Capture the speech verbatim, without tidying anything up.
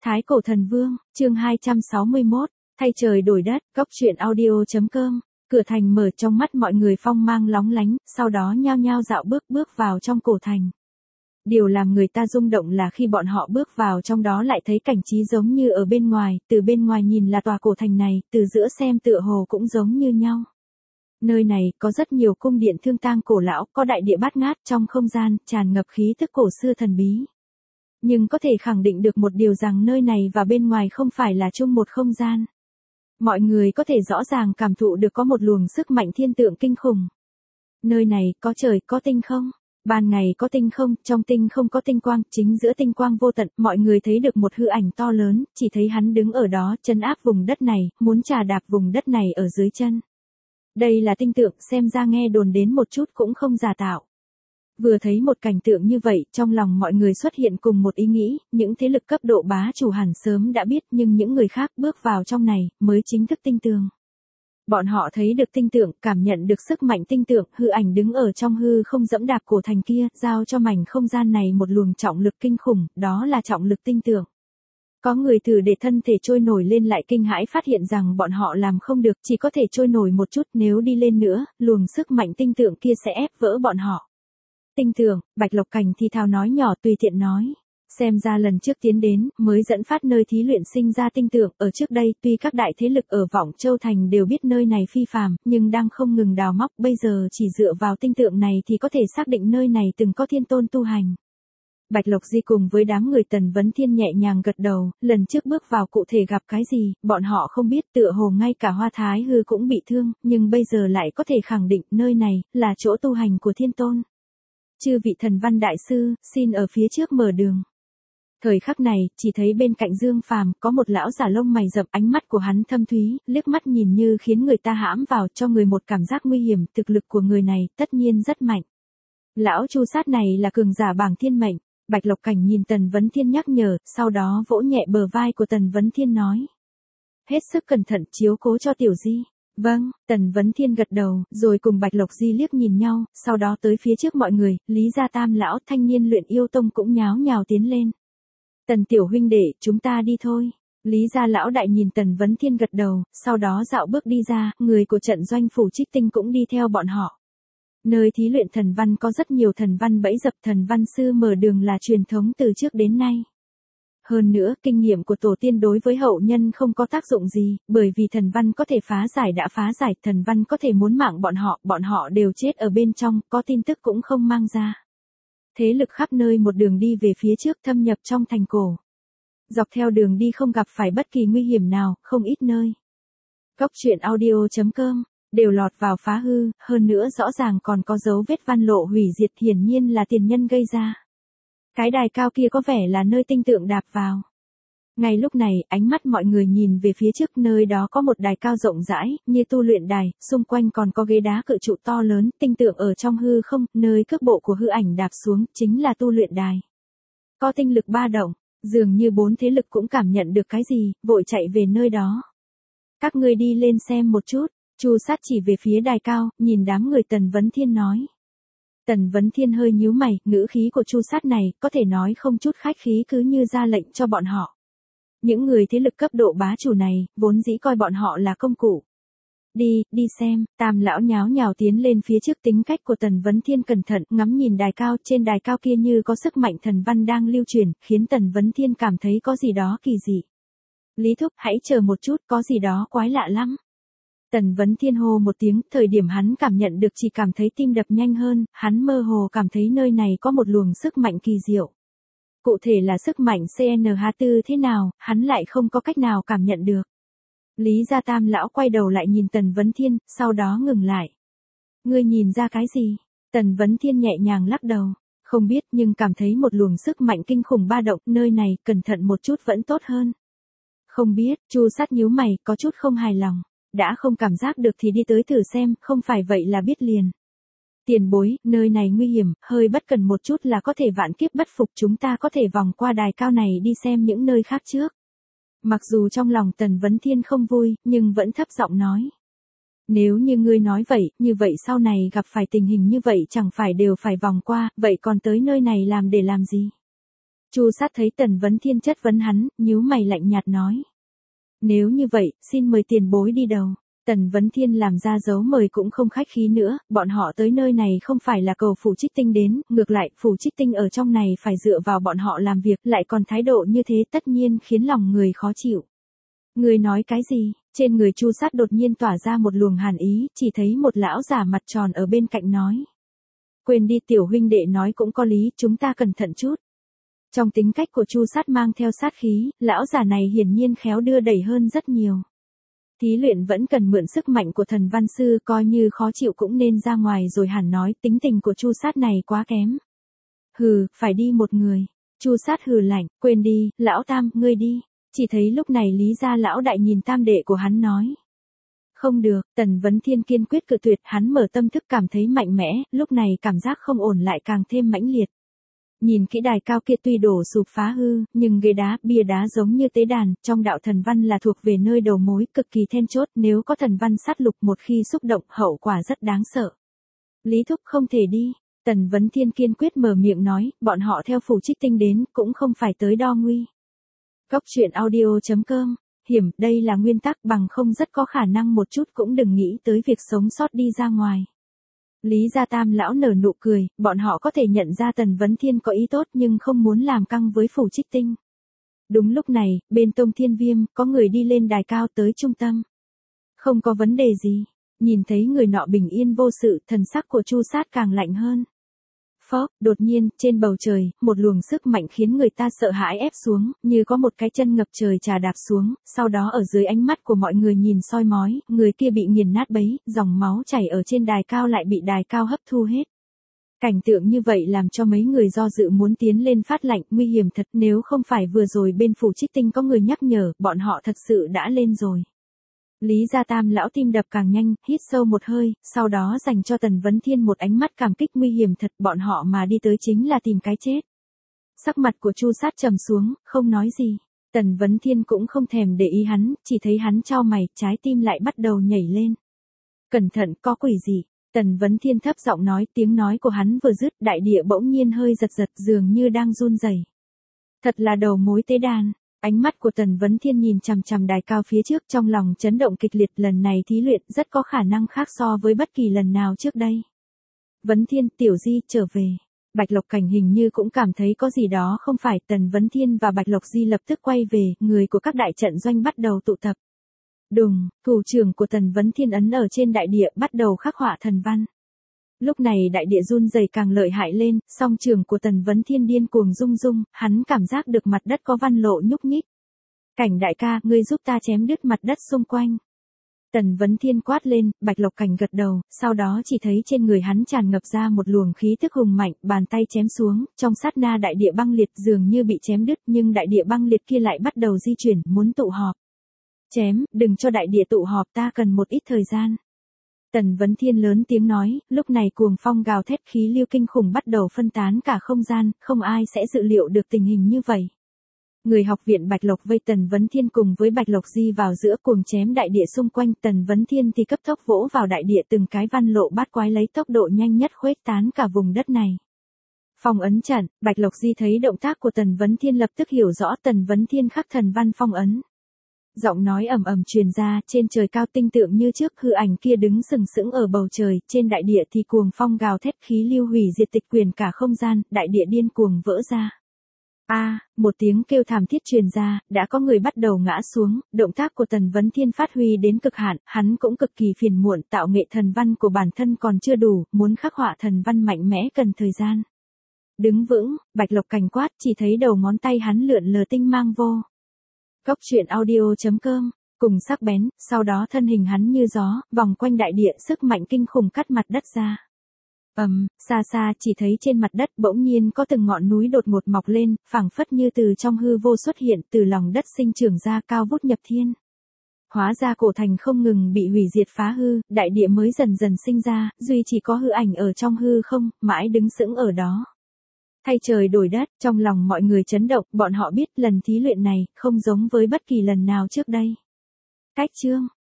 Thái Cổ Thần Vương, chương hai trăm sáu mươi mốt, thay trời đổi đất, góc truyện audio.com, cửa thành mở trong mắt mọi người phong mang lóng lánh, sau đó nhao nhao dạo bước bước vào trong cổ thành. Điều làm người ta rung động là khi bọn họ bước vào trong đó lại thấy cảnh trí giống như ở bên ngoài, từ bên ngoài nhìn là tòa cổ thành này, từ giữa xem tựa hồ cũng giống như nhau. Nơi này có rất nhiều cung điện thương tang cổ lão, có đại địa bát ngát trong không gian, tràn ngập khí tức cổ xưa thần bí. Nhưng có thể khẳng định được một điều rằng nơi này và bên ngoài không phải là chung một không gian. Mọi người có thể rõ ràng cảm thụ được có một luồng sức mạnh thiên tượng kinh khủng. Nơi này có trời, có tinh không? Ban ngày có tinh không, trong tinh không có tinh quang, chính giữa tinh quang vô tận, mọi người thấy được một hư ảnh to lớn, chỉ thấy hắn đứng ở đó, trấn áp vùng đất này, muốn trà đạp vùng đất này ở dưới chân. Đây là tinh tượng, xem ra nghe đồn đến một chút cũng không giả tạo. Vừa thấy một cảnh tượng như vậy, trong lòng mọi người xuất hiện cùng một ý nghĩ, những thế lực cấp độ bá chủ hẳn sớm đã biết, nhưng những người khác bước vào trong này, mới chính thức tinh tường. Bọn họ thấy được tinh tượng, cảm nhận được sức mạnh tinh tượng, hư ảnh đứng ở trong hư không dẫm đạp cổ thành kia, giao cho mảnh không gian này một luồng trọng lực kinh khủng, đó là trọng lực tinh tượng. Có người thử để thân thể trôi nổi lên lại kinh hãi phát hiện rằng bọn họ làm không được, chỉ có thể trôi nổi một chút, nếu đi lên nữa, luồng sức mạnh tinh tượng kia sẽ ép vỡ bọn họ. Tinh tượng, Bạch Lộc Cảnh thì thào nói nhỏ tùy tiện nói. Xem ra lần trước tiến đến, mới dẫn phát nơi thí luyện sinh ra tinh tượng, ở trước đây, tuy các đại thế lực ở Vọng Châu Thành đều biết nơi này phi phàm, nhưng đang không ngừng đào móc, bây giờ chỉ dựa vào tinh tượng này thì có thể xác định nơi này từng có thiên tôn tu hành. Bạch Lộc Di cùng với đám người Tần Vấn Thiên nhẹ nhàng gật đầu, lần trước bước vào cụ thể gặp cái gì, bọn họ không biết, tựa hồ ngay cả Hoa Thái Hư cũng bị thương, nhưng bây giờ lại có thể khẳng định nơi này là chỗ tu hành của thiên tôn. Chư vị thần văn đại sư, xin ở phía trước mở đường. Thời khắc này, chỉ thấy bên cạnh Dương Phàm có một lão giả lông mày rậm, ánh mắt của hắn thâm thúy, liếc mắt nhìn như khiến người ta hãm vào, cho người một cảm giác nguy hiểm, thực lực của người này tất nhiên rất mạnh. Lão Chu Sát này là cường giả bảng thiên mệnh. Bạch Lộc Cảnh nhìn Tần Vấn Thiên nhắc nhở, sau đó vỗ nhẹ bờ vai của Tần Vấn Thiên nói. Hết sức cẩn thận chiếu cố cho Tiểu Di. Vâng, Tần Vấn Thiên gật đầu, rồi cùng Bạch Lộc Di liếc nhìn nhau, sau đó tới phía trước mọi người, Lý Gia Tam lão thanh niên luyện yêu tông cũng nháo nhào tiến lên. Tần tiểu huynh đệ, chúng ta đi thôi. Lý Gia lão đại nhìn Tần Vấn Thiên gật đầu, sau đó dạo bước đi ra, người của trận doanh phủ Trích Tinh cũng đi theo bọn họ. Nơi thí luyện thần văn có rất nhiều thần văn bẫy dập, thần văn sư mở đường là truyền thống từ trước đến nay. Hơn nữa, kinh nghiệm của tổ tiên đối với hậu nhân không có tác dụng gì, bởi vì thần văn có thể phá giải đã phá giải, thần văn có thể muốn mạng bọn họ, bọn họ đều chết ở bên trong, có tin tức cũng không mang ra. Thế lực khắp nơi một đường đi về phía trước thâm nhập trong thành cổ. Dọc theo đường đi không gặp phải bất kỳ nguy hiểm nào, không ít nơi. Góc truyện audio.com đều lọt vào phá hư, hơn nữa rõ ràng còn có dấu vết văn lộ hủy diệt, hiển nhiên là tiền nhân gây ra. Cái đài cao kia có vẻ là nơi tinh tượng đạp vào. Ngay lúc này, ánh mắt mọi người nhìn về phía trước, nơi đó có một đài cao rộng rãi, như tu luyện đài, xung quanh còn có ghế đá cự trụ to lớn, tinh tượng ở trong hư không, nơi cước bộ của hư ảnh đạp xuống, chính là tu luyện đài. Có tinh lực ba động, dường như bốn thế lực cũng cảm nhận được cái gì, vội chạy về nơi đó. Các ngươi đi lên xem một chút. Chu Sát chỉ về phía đài cao, nhìn đám người Tần Vấn Thiên nói. Tần Vấn Thiên hơi nhíu mày, ngữ khí của Chu Sát này, có thể nói không chút khách khí cứ như ra lệnh cho bọn họ. Những người thế lực cấp độ bá chủ này, vốn dĩ coi bọn họ là công cụ. Đi, đi xem, Tam lão nháo nhào tiến lên phía trước, tính cách của Tần Vấn Thiên cẩn thận, ngắm nhìn đài cao, trên đài cao kia như có sức mạnh thần văn đang lưu truyền, khiến Tần Vấn Thiên cảm thấy có gì đó kỳ dị. Lý Thúc, hãy chờ một chút, có gì đó quái lạ lắm. Tần Vấn Thiên hô một tiếng, thời điểm hắn cảm nhận được chỉ cảm thấy tim đập nhanh hơn, hắn mơ hồ cảm thấy nơi này có một luồng sức mạnh kỳ diệu. Cụ thể là sức mạnh xê en hát bốn thế nào, hắn lại không có cách nào cảm nhận được. Lý Gia Tam lão quay đầu lại nhìn Tần Vấn Thiên, sau đó ngừng lại. Ngươi nhìn ra cái gì? Tần Vấn Thiên nhẹ nhàng lắc đầu. Không biết, nhưng cảm thấy một luồng sức mạnh kinh khủng ba động, nơi này, cẩn thận một chút vẫn tốt hơn. Không biết, Chu Sát nhíu mày, có chút không hài lòng. Đã không cảm giác được thì đi tới thử xem, không phải vậy là biết liền. Tiền bối, nơi này nguy hiểm, hơi bất cần một chút là có thể vạn kiếp bất phục, chúng ta có thể vòng qua đài cao này đi xem những nơi khác trước. Mặc dù trong lòng Tần Vấn Thiên không vui, nhưng vẫn thấp giọng nói. Nếu như ngươi nói vậy, như vậy sau này gặp phải tình hình như vậy chẳng phải đều phải vòng qua, vậy còn tới nơi này làm để làm gì? Chu Sát thấy Tần Vấn Thiên chất vấn hắn, nhíu mày lạnh nhạt nói. Nếu như vậy, xin mời tiền bối đi đầu. Tần Vấn Thiên làm ra dấu mời cũng không khách khí nữa, bọn họ tới nơi này không phải là cầu Phủ Trích Tinh đến, ngược lại, Phủ Trích Tinh ở trong này phải dựa vào bọn họ làm việc, lại còn thái độ như thế tất nhiên khiến lòng người khó chịu. Người nói cái gì? Trên người Chu Sát đột nhiên tỏa ra một luồng hàn ý, chỉ thấy một lão giả mặt tròn ở bên cạnh nói. Quên đi, tiểu huynh đệ nói cũng có lý, chúng ta cẩn thận chút. Trong tính cách của Chu Sát mang theo sát khí, lão giả này hiển nhiên khéo đưa đẩy hơn rất nhiều. Thí luyện vẫn cần mượn sức mạnh của thần văn sư, coi như khó chịu cũng nên ra ngoài rồi hẳn nói, tính tình của Chu Sát này quá kém. Hừ, phải đi một người. Chu Sát hừ lạnh, quên đi, lão Tam, ngươi đi. Chỉ thấy lúc này Lý gia lão đại nhìn tam đệ của hắn nói. Không được, Tần Vấn Thiên kiên quyết cự tuyệt, hắn mở tâm thức cảm thấy mạnh mẽ, lúc này cảm giác không ổn lại càng thêm mãnh liệt. Nhìn kỹ đài cao kia tuy đổ sụp phá hư, nhưng ghế đá, bia đá giống như tế đàn, trong đạo thần văn là thuộc về nơi đầu mối, cực kỳ then chốt, nếu có thần văn sát lục một khi xúc động, hậu quả rất đáng sợ. Lý Thúc không thể đi, Tần Vấn Thiên kiên quyết mở miệng nói, bọn họ theo Phủ Trích Tinh đến, cũng không phải tới đo nguy. Cốc truyện audio chấm com, hiểm, đây là nguyên tắc, bằng không rất có khả năng một chút cũng đừng nghĩ tới việc sống sót đi ra ngoài. Lý gia tam lão nở nụ cười, bọn họ có thể nhận ra Tần Vấn Thiên có ý tốt nhưng không muốn làm căng với Phủ Trích Tinh. Đúng lúc này, bên Tông Thiên Viêm, có người đi lên đài cao tới trung tâm. Không có vấn đề gì, nhìn thấy người nọ bình yên vô sự, thần sắc của Chu Sát càng lạnh hơn. Phó, đột nhiên, trên bầu trời, một luồng sức mạnh khiến người ta sợ hãi ép xuống, như có một cái chân ngập trời trà đạp xuống, sau đó ở dưới ánh mắt của mọi người nhìn soi mói, người kia bị nghiền nát bấy, dòng máu chảy ở trên đài cao lại bị đài cao hấp thu hết. Cảnh tượng như vậy làm cho mấy người do dự muốn tiến lên phát lạnh, nguy hiểm thật, nếu không phải vừa rồi bên Phủ Trích Tinh có người nhắc nhở, bọn họ thật sự đã lên rồi. Lý gia tam lão tim đập càng nhanh, hít sâu một hơi, sau đó dành cho Tần Vấn Thiên một ánh mắt cảm kích, nguy hiểm thật, bọn họ mà đi tới chính là tìm cái chết. Sắc mặt của Chu Sát trầm xuống, không nói gì. Tần Vấn Thiên cũng không thèm để ý hắn, chỉ thấy hắn chau mày, trái tim lại bắt đầu nhảy lên. Cẩn thận, có quỷ gì? Tần Vấn Thiên thấp giọng nói, tiếng nói của hắn vừa dứt, đại địa bỗng nhiên hơi giật giật, dường như đang run rẩy. Thật là đầu mối tế đàn. Ánh mắt của Tần Vấn Thiên nhìn chằm chằm đài cao phía trước, trong lòng chấn động kịch liệt, lần này thí luyện rất có khả năng khác so với bất kỳ lần nào trước đây. Vấn Thiên, Tiểu Di, trở về. Bạch Lộc Cảnh hình như cũng cảm thấy có gì đó không phải, Tần Vấn Thiên và Bạch Lộc Di lập tức quay về, người của các đại trận doanh bắt đầu tụ tập. Đùng, thủ trưởng của Tần Vấn Thiên ấn ở trên đại địa bắt đầu khắc họa thần văn. Lúc này đại địa run rẩy càng lợi hại lên, song trường của Tần Vấn Thiên điên cuồng rung rung, hắn cảm giác được mặt đất có văn lộ nhúc nhích. Cảnh đại ca, ngươi giúp ta chém đứt mặt đất xung quanh. Tần Vấn Thiên quát lên, Bạch Lộc Cảnh gật đầu, sau đó chỉ thấy trên người hắn tràn ngập ra một luồng khí tức hùng mạnh, bàn tay chém xuống, trong sát na đại địa băng liệt dường như bị chém đứt, nhưng đại địa băng liệt kia lại bắt đầu di chuyển, muốn tụ họp. Chém, đừng cho đại địa tụ họp, ta cần một ít thời gian. Tần Vấn Thiên lớn tiếng nói, lúc này cuồng phong gào thét, khí lưu kinh khủng bắt đầu phân tán cả không gian, không ai sẽ dự liệu được tình hình như vậy. Người học viện Bạch Lộc vây Tần Vấn Thiên cùng với Bạch Lộc Di vào giữa, cuồng chém đại địa xung quanh, Tần Vấn Thiên thì cấp tốc vỗ vào đại địa, từng cái văn lộ bát quái lấy tốc độ nhanh nhất khuếch tán cả vùng đất này. Phong ấn trận, Bạch Lộc Di thấy động tác của Tần Vấn Thiên lập tức hiểu rõ Tần Vấn Thiên khắc thần văn phong ấn. Giọng nói ầm ầm truyền ra, trên trời cao tinh tượng như trước, hư ảnh kia đứng sừng sững ở bầu trời, trên đại địa thì cuồng phong gào thét, khí lưu hủy diệt tịch quyền cả không gian, đại địa điên cuồng vỡ ra. A, à, một tiếng kêu thảm thiết truyền ra, đã có người bắt đầu ngã xuống, động tác của Tần Vấn Thiên phát huy đến cực hạn, hắn cũng cực kỳ phiền muộn, tạo nghệ thần văn của bản thân còn chưa đủ, muốn khắc họa thần văn mạnh mẽ cần thời gian. Đứng vững, Bạch Lộc Cảnh quát, chỉ thấy đầu ngón tay hắn lượn lờ tinh mang vô. Cốc truyện audio chấm com, cùng sắc bén, sau đó thân hình hắn như gió, vòng quanh đại địa, sức mạnh kinh khủng cắt mặt đất ra. Ầm, um, xa xa chỉ thấy trên mặt đất bỗng nhiên có từng ngọn núi đột ngột mọc lên, phảng phất như từ trong hư vô xuất hiện, từ lòng đất sinh trưởng ra cao vút nhập thiên. Hóa ra cổ thành không ngừng bị hủy diệt phá hư, đại địa mới dần dần sinh ra, duy chỉ có hư ảnh ở trong hư không, mãi đứng sững ở đó. Thay trời đổi đất, trong lòng mọi người chấn động, bọn họ biết lần thí luyện này không giống với bất kỳ lần nào trước đây. Cách chương